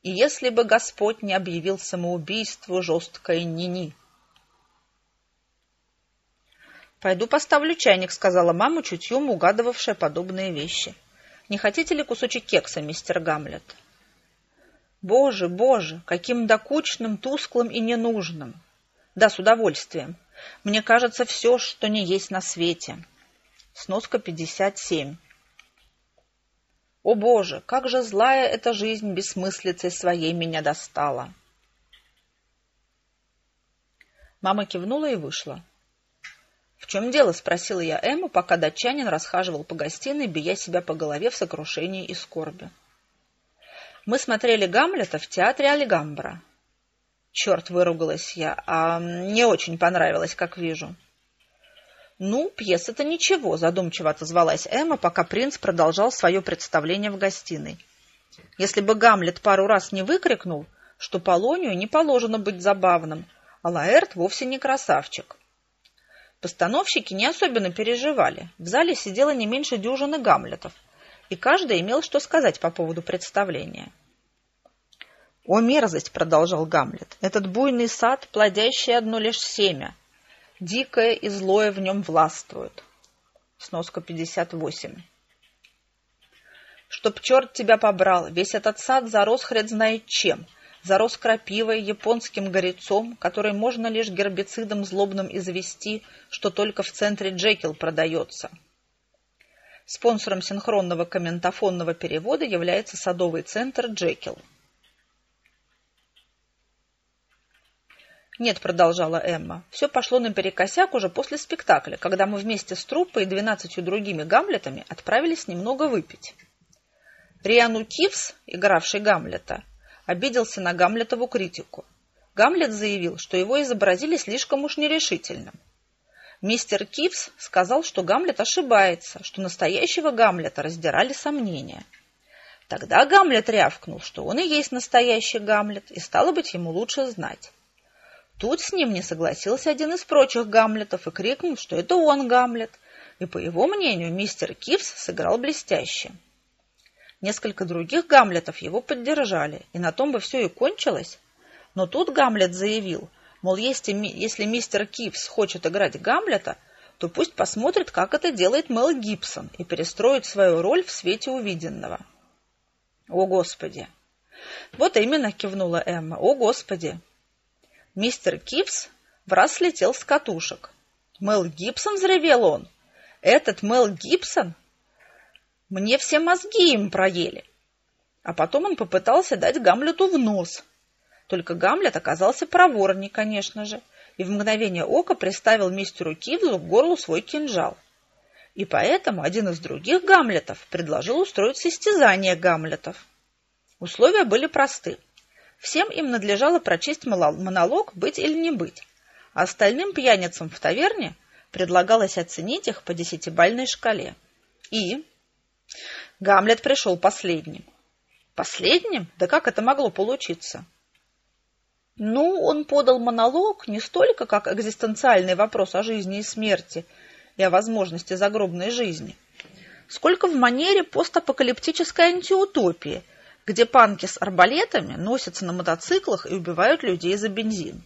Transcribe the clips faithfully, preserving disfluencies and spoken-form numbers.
И если бы Господь не объявил самоубийству жесткое ни-ни. «Пойду поставлю чайник», — сказала мама, чутьем угадывавшая подобные вещи. «Не хотите ли кусочек кекса, мистер Гамлет?» «Боже, боже, каким докучным, тусклым и ненужным!» «Да, с удовольствием. Мне кажется, все, что не есть на свете». Сноска пятьдесят семь. «О, Боже, как же злая эта жизнь бессмыслицей своей меня достала!» Мама кивнула и вышла. «В чем дело?» — спросила я Эмму, пока датчанин расхаживал по гостиной, бия себя по голове в сокрушении и скорби. «Мы смотрели Гамлета в театре Альгамбра». «Черт!» — выругалась я. «А мне очень понравилось, как вижу». «Ну, пьеса-то ничего», — задумчиво отозвалась Эмма, пока принц продолжал свое представление в гостиной. «Если бы Гамлет пару раз не выкрикнул, что Полонию не положено быть забавным, а Лаэрт вовсе не красавчик». Постановщики не особенно переживали. В зале сидело не меньше дюжины Гамлетов, и каждый имел что сказать по поводу представления. «О, мерзость!» — продолжал Гамлет. «Этот буйный сад, плодящий одно лишь семя. Дикое и злое в нем властвует». Сноска пятьдесят восемь. «Чтоб черт тебя побрал, весь этот сад зарос хрен знает чем. Зарос крапивой, японским горецом, который можно лишь гербицидом злобным извести, что только в центре Джекил продается». Спонсором синхронного комментафонного перевода является садовый центр Джекил. «Нет», — продолжала Эмма, — «все пошло наперекосяк уже после спектакля, когда мы вместе с труппой и двенадцатью другими Гамлетами отправились немного выпить. Риану Кивс, игравший Гамлета, обиделся на Гамлетову критику. Гамлет заявил, что его изобразили слишком уж нерешительным. Мистер Кивс сказал, что Гамлет ошибается, что настоящего Гамлета раздирали сомнения. Тогда Гамлет рявкнул, что он и есть настоящий Гамлет, и стало быть, ему лучше знать. Тут с ним не согласился один из прочих Гамлетов и крикнул, что это он Гамлет, и, по его мнению, мистер Кивс сыграл блестяще. Несколько других Гамлетов его поддержали, и на том бы все и кончилось. Но тут Гамлет заявил, мол, если, если мистер Кивс хочет играть Гамлета, то пусть посмотрит, как это делает Мел Гибсон, и перестроит свою роль в свете увиденного. «О, Господи!» «Вот именно», — кивнула Эмма, — «о, Господи!» Мистер Кивс враз слетел с катушек. «Мел Гибсон!» — взревел он. «Этот Мел Гибсон? Мне все мозги им проели». А потом он попытался дать Гамлету в нос. Только Гамлет оказался проворней, конечно же, и в мгновение ока приставил мистеру Кивсу к горлу свой кинжал. И поэтому один из других Гамлетов предложил устроить состязание Гамлетов. Условия были просты. Всем им надлежало прочесть монолог «Быть или не быть», а остальным пьяницам в таверне предлагалось оценить их по десятибалльной шкале. И Гамлет пришел последним. Последним? Да как это могло получиться? Ну, он подал монолог не столько как экзистенциальный вопрос о жизни и смерти и о возможности загробной жизни, сколько в манере постапокалиптической антиутопии, где панки с арбалетами носятся на мотоциклах и убивают людей за бензин.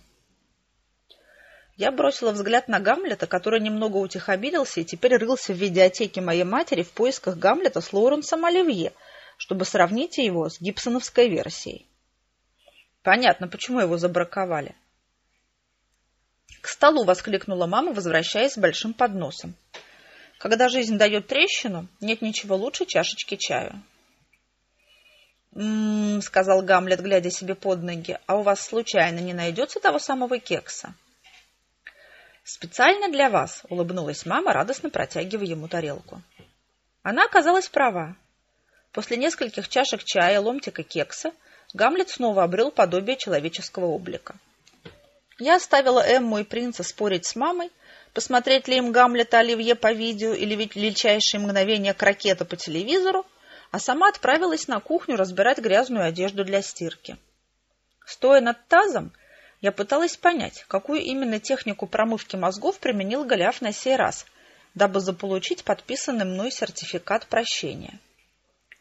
Я бросила взгляд на Гамлета, который немного утихомирился и теперь рылся в видеотеке моей матери в поисках Гамлета с Лоуренсом Оливье, чтобы сравнить его с гибсоновской версией. Понятно, почему его забраковали. «К столу!» — воскликнула мама, возвращаясь с большим подносом. «Когда жизнь дает трещину, нет ничего лучше чашечки чаю». «М-м-м», — сказал Гамлет, глядя себе под ноги, — «а у вас случайно не найдется того самого кекса?» «Специально для вас», — улыбнулась мама, радостно протягивая ему тарелку. Она оказалась права. После нескольких чашек чая, ломтика кекса, Гамлет снова обрел подобие человеческого облика. Я оставила Эмму и принца спорить с мамой, посмотреть ли им Гамлета Оливье по видео или ведь величайшие мгновения крокета по телевизору, а сама отправилась на кухню разбирать грязную одежду для стирки. Стоя над тазом, я пыталась понять, какую именно технику промывки мозгов применил Голиаф на сей раз, дабы заполучить подписанный мной сертификат прощения.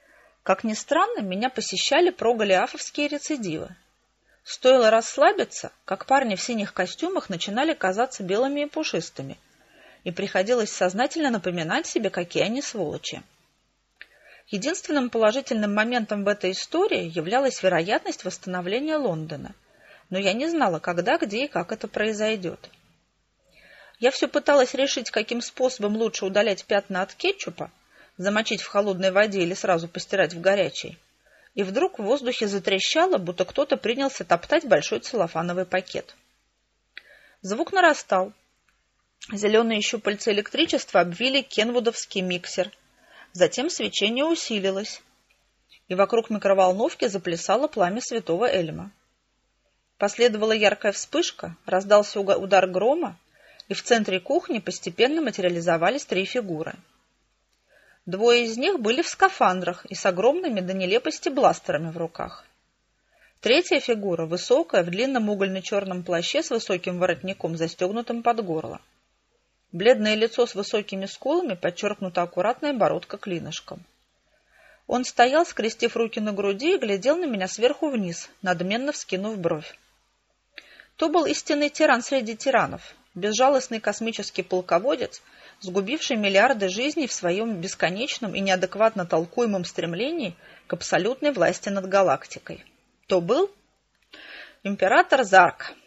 Как ни странно, меня посещали проголиафовские рецидивы. Стоило расслабиться, как парни в синих костюмах начинали казаться белыми и пушистыми, и приходилось сознательно напоминать себе, какие они сволочи. Единственным положительным моментом в этой истории являлась вероятность восстановления Лондона, но я не знала, когда, где и как это произойдет. Я все пыталась решить, каким способом лучше удалять пятна от кетчупа, замочить в холодной воде или сразу постирать в горячей. И вдруг в воздухе затрещало, будто кто-то принялся топтать большой целлофановый пакет. Звук нарастал. Зеленые щупальца электричества обвили кенвудовский миксер. Затем свечение усилилось, и вокруг микроволновки заплясало пламя святого Эльма. Последовала яркая вспышка, раздался удар грома, и в центре кухни постепенно материализовались три фигуры. Двое из них были в скафандрах и с огромными до нелепости бластерами в руках. Третья фигура, высокая, в длинном угольно-черном плаще с высоким воротником, застегнутым под горло. Бледное лицо с высокими скулами, подчеркнута аккуратная бородка клинышком. Он стоял, скрестив руки на груди, и глядел на меня сверху вниз, надменно вскинув бровь. То был истинный тиран среди тиранов, безжалостный космический полководец, сгубивший миллиарды жизней в своем бесконечном и неадекватно толкуемом стремлении к абсолютной власти над галактикой. То был император Зарк.